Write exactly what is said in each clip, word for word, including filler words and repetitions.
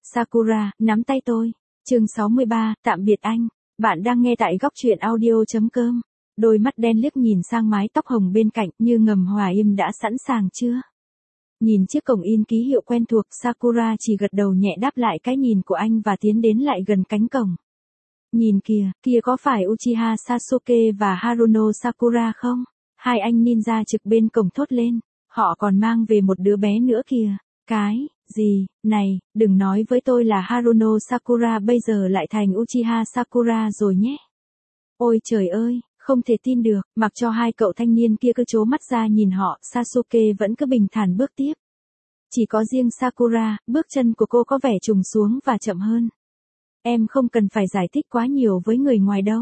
Sakura, nắm tay tôi. Chương sáu mươi ba, tạm biệt anh. Bạn đang nghe tại góc truyện audio.com. Đôi mắt đen liếc nhìn sang mái tóc hồng bên cạnh như ngầm hòa im đã sẵn sàng chưa? Nhìn chiếc cổng in ký hiệu quen thuộc, Sakura chỉ gật đầu nhẹ đáp lại cái nhìn của anh và tiến đến lại gần cánh cổng. Nhìn kìa, kia có phải Uchiha Sasuke và Haruno Sakura không? Hai anh ninja trực bên cổng thốt lên. Họ còn mang về một đứa bé nữa kìa. Cái gì? Này, đừng nói với tôi là Haruno Sakura bây giờ lại thành Uchiha Sakura rồi nhé. Ôi trời ơi, không thể tin được, mặc cho hai cậu thanh niên kia cứ trố mắt ra nhìn họ, Sasuke vẫn cứ bình thản bước tiếp. Chỉ có riêng Sakura, bước chân của cô có vẻ trùng xuống và chậm hơn. Em không cần phải giải thích quá nhiều với người ngoài đâu.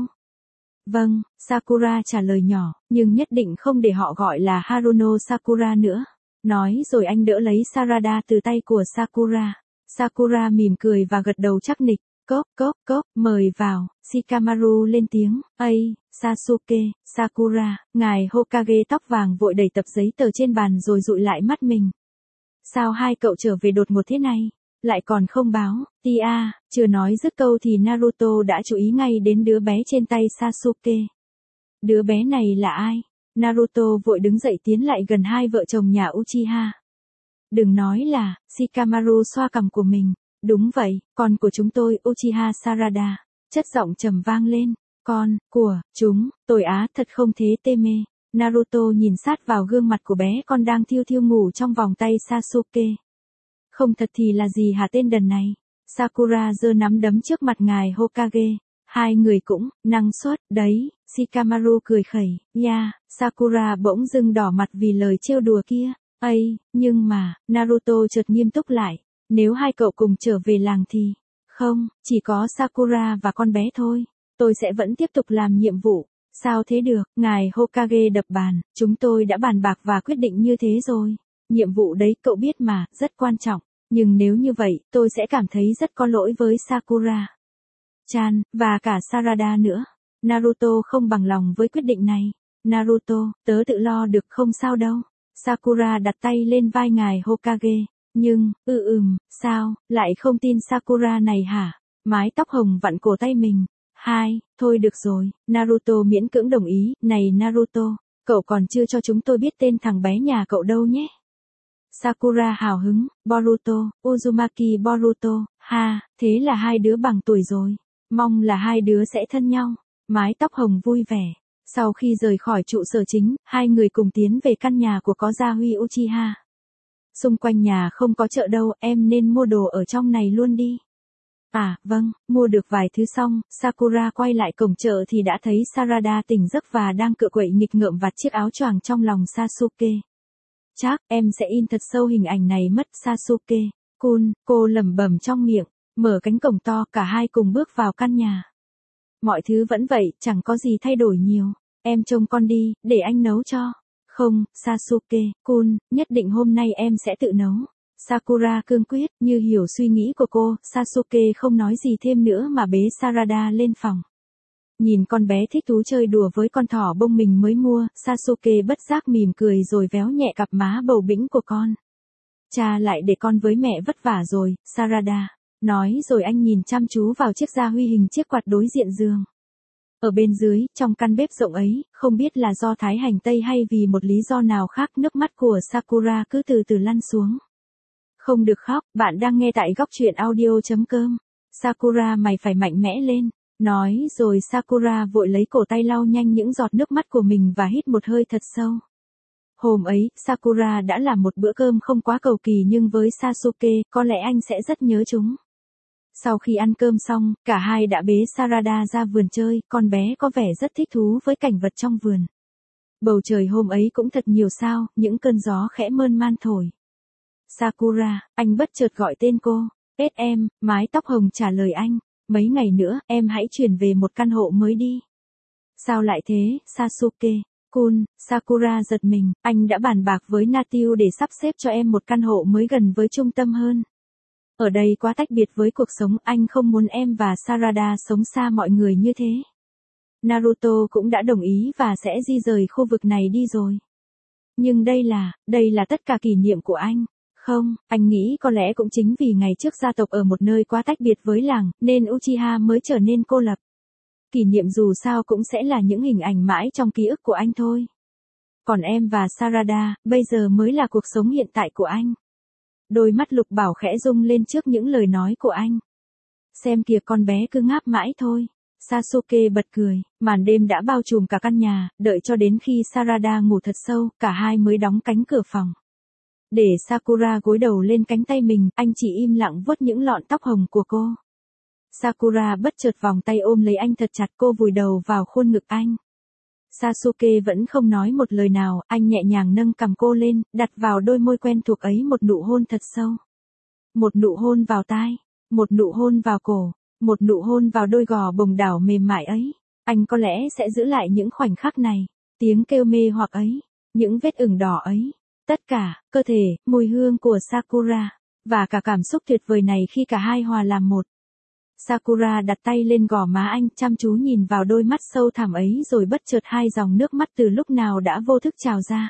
Vâng, Sakura trả lời nhỏ, nhưng nhất định không để họ gọi là Haruno Sakura nữa. Nói rồi anh đỡ lấy Sarada từ tay của Sakura. Sakura mỉm cười và gật đầu chắc nịch. Cốc, cốc, cốc, mời vào. Shikamaru lên tiếng. Ây, Sasuke, Sakura, ngài Hokage tóc vàng vội đẩy tập giấy tờ trên bàn rồi dụi lại mắt mình. Sao hai cậu trở về đột ngột thế này? Lại còn không báo. Tia, chưa nói dứt câu thì Naruto đã chú ý ngay đến đứa bé trên tay Sasuke. Đứa bé này là ai? Naruto vội đứng dậy tiến lại gần hai vợ chồng nhà Uchiha. Đừng nói là, Shikamaru xoa cằm của mình. Đúng vậy, con của chúng tôi, Uchiha Sarada. Chất giọng trầm vang lên. Con, của, chúng, tôi á thật không thế tê mê. Naruto nhìn sát vào gương mặt của bé con đang thiêu thiêu ngủ trong vòng tay Sasuke. Không thật thì là gì hả tên đần này? Sakura giơ nắm đấm trước mặt ngài Hokage. Hai người cũng, năng suất, đấy, Shikamaru cười khẩy, ya, Sakura bỗng dưng đỏ mặt vì lời trêu đùa kia. Ây, nhưng mà, Naruto chợt nghiêm túc lại, nếu hai cậu cùng trở về làng thì, không, chỉ có Sakura và con bé thôi, tôi sẽ vẫn tiếp tục làm nhiệm vụ. Sao thế được, ngài Hokage đập bàn, chúng tôi đã bàn bạc và quyết định như thế rồi. Nhiệm vụ đấy cậu biết mà, rất quan trọng, nhưng nếu như vậy, tôi sẽ cảm thấy rất có lỗi với Sakura Chan, và cả Sarada nữa. Naruto không bằng lòng với quyết định này. Naruto, tớ tự lo được không sao đâu. Sakura đặt tay lên vai ngài Hokage. Nhưng, ư ừm, sao, lại không tin Sakura này hả? Mái tóc hồng vặn cổ tay mình. Hai, thôi được rồi, Naruto miễn cưỡng đồng ý. Này Naruto, cậu còn chưa cho chúng tôi biết tên thằng bé nhà cậu đâu nhé. Sakura hào hứng, Boruto, Uzumaki Boruto, ha, thế là hai đứa bằng tuổi rồi. Mong là hai đứa sẽ thân nhau. Mái tóc hồng vui vẻ. Sau khi rời khỏi trụ sở chính, hai người cùng tiến về căn nhà của có gia Huy Uchiha. Xung quanh nhà không có chợ đâu, em nên mua đồ ở trong này luôn đi. À, vâng, mua được vài thứ xong, Sakura quay lại cổng chợ thì đã thấy Sarada tỉnh giấc và đang cựa quậy nghịch ngợm vặt chiếc áo choàng trong lòng Sasuke. Chắc, em sẽ in thật sâu hình ảnh này mất Sasuke. Kun, cô lẩm bẩm trong miệng, mở cánh cổng to, cả hai cùng bước vào căn nhà. Mọi thứ vẫn vậy, chẳng có gì thay đổi nhiều. Em trông con đi, để anh nấu cho. Không, Sasuke, Kun, nhất định hôm nay em sẽ tự nấu. Sakura cương quyết, như hiểu suy nghĩ của cô, Sasuke không nói gì thêm nữa mà bế Sarada lên phòng. Nhìn con bé thích thú chơi đùa với con thỏ bông mình mới mua, Sasuke bất giác mỉm cười rồi véo nhẹ cặp má bầu bĩnh của con. Cha lại để con với mẹ vất vả rồi, Sarada. Nói rồi anh nhìn chăm chú vào chiếc gia huy hình chiếc quạt đối diện giường. Ở bên dưới, trong căn bếp rộng ấy, không biết là do thái hành tây hay vì một lý do nào khác, nước mắt của Sakura cứ từ từ lăn xuống. Không được khóc, bạn đang nghe tại góc truyện audio.com. Sakura mày phải mạnh mẽ lên. Nói rồi Sakura vội lấy cổ tay lau nhanh những giọt nước mắt của mình và hít một hơi thật sâu. Hôm ấy, Sakura đã làm một bữa cơm không quá cầu kỳ nhưng với Sasuke, có lẽ anh sẽ rất nhớ chúng. Sau khi ăn cơm xong, cả hai đã bế Sarada ra vườn chơi, con bé có vẻ rất thích thú với cảnh vật trong vườn. Bầu trời hôm ấy cũng thật nhiều sao, những cơn gió khẽ mơn man thổi. Sakura, anh bất chợt gọi tên cô. Ết em, mái tóc hồng trả lời anh. Mấy ngày nữa, em hãy chuyển về một căn hộ mới đi. Sao lại thế, Sasuke? Kun, Sakura giật mình, anh đã bàn bạc với Natsu để sắp xếp cho em một căn hộ mới gần với trung tâm hơn. Ở đây quá tách biệt với cuộc sống, anh không muốn em và Sarada sống xa mọi người như thế. Naruto cũng đã đồng ý và sẽ di rời khu vực này đi rồi. Nhưng đây là, đây là tất cả kỷ niệm của anh. Không, anh nghĩ có lẽ cũng chính vì ngày trước gia tộc ở một nơi quá tách biệt với làng, nên Uchiha mới trở nên cô lập. Kỷ niệm dù sao cũng sẽ là những hình ảnh mãi trong ký ức của anh thôi. Còn em và Sarada, bây giờ mới là cuộc sống hiện tại của anh. Đôi mắt Lục Bảo khẽ rung lên trước những lời nói của anh. Xem kìa, con bé cứ ngáp mãi thôi. Sasuke bật cười, màn đêm đã bao trùm cả căn nhà, đợi cho đến khi Sarada ngủ thật sâu, cả hai mới đóng cánh cửa phòng. Để Sakura gối đầu lên cánh tay mình, anh chỉ im lặng vuốt những lọn tóc hồng của cô. Sakura bất chợt vòng tay ôm lấy anh thật chặt, cô vùi đầu vào khuôn ngực anh. Sasuke vẫn không nói một lời nào, anh nhẹ nhàng nâng cằm cô lên, đặt vào đôi môi quen thuộc ấy một nụ hôn thật sâu. Một nụ hôn vào tai, một nụ hôn vào cổ, một nụ hôn vào đôi gò bồng đảo mềm mại ấy. Anh có lẽ sẽ giữ lại những khoảnh khắc này, tiếng kêu mê hoặc ấy, những vết ửng đỏ ấy. Tất cả, cơ thể, mùi hương của Sakura, và cả cảm xúc tuyệt vời này khi cả hai hòa làm một. Sakura đặt tay lên gò má anh, chăm chú nhìn vào đôi mắt sâu thẳm ấy rồi bất chợt hai dòng nước mắt từ lúc nào đã vô thức trào ra.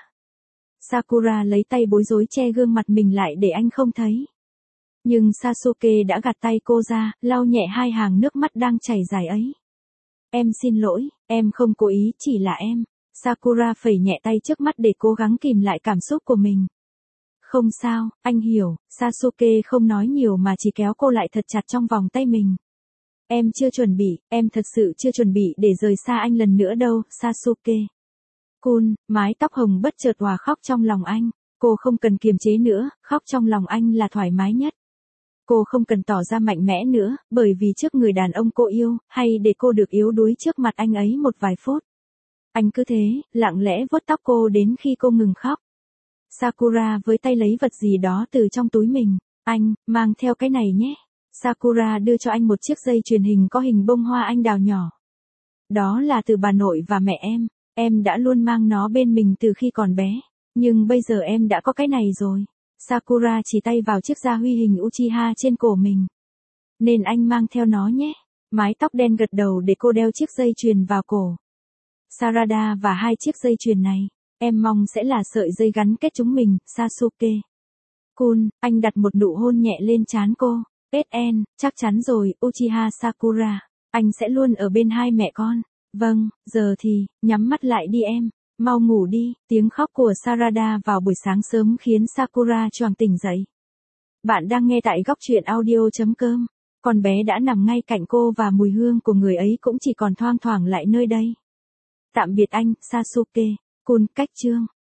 Sakura lấy tay bối rối che gương mặt mình lại để anh không thấy. Nhưng Sasuke đã gạt tay cô ra, lau nhẹ hai hàng nước mắt đang chảy dài ấy. Em xin lỗi, em không cố ý, chỉ là em. Sakura phẩy nhẹ tay trước mắt để cố gắng kìm lại cảm xúc của mình. Không sao, anh hiểu. Sasuke không nói nhiều mà chỉ kéo cô lại thật chặt trong vòng tay mình. Em chưa chuẩn bị, em thật sự chưa chuẩn bị để rời xa anh lần nữa đâu, Sasuke. Kun, mái tóc hồng bất chợt hòa khóc trong lòng anh. Cô không cần kiềm chế nữa, khóc trong lòng anh là thoải mái nhất. Cô không cần tỏ ra mạnh mẽ nữa, bởi vì trước người đàn ông cô yêu, hay để cô được yếu đuối trước mặt anh ấy một vài phút. Anh cứ thế, lặng lẽ vuốt tóc cô đến khi cô ngừng khóc. Sakura với tay lấy vật gì đó từ trong túi mình. Anh, mang theo cái này nhé. Sakura đưa cho anh một chiếc dây chuyền hình có hình bông hoa anh đào nhỏ. Đó là từ bà nội và mẹ em. Em đã luôn mang nó bên mình từ khi còn bé. Nhưng bây giờ em đã có cái này rồi. Sakura chỉ tay vào chiếc gia huy hình Uchiha trên cổ mình. Nên anh mang theo nó nhé. Mái tóc đen gật đầu để cô đeo chiếc dây chuyền vào cổ. Sarada và hai chiếc dây chuyền này, em mong sẽ là sợi dây gắn kết chúng mình, Sasuke. Kun, anh đặt một nụ hôn nhẹ lên trán cô. ét en, chắc chắn rồi, Uchiha Sakura. Anh sẽ luôn ở bên hai mẹ con. Vâng, giờ thì, nhắm mắt lại đi em. Mau ngủ đi. Tiếng khóc của Sarada vào buổi sáng sớm khiến Sakura choàng tỉnh dậy. Bạn đang nghe tại góc truyện audio chấm com. Con bé đã nằm ngay cạnh cô và mùi hương của người ấy cũng chỉ còn thoang thoảng lại nơi đây. Tạm biệt anh, Sasuke. Kun, cách chương.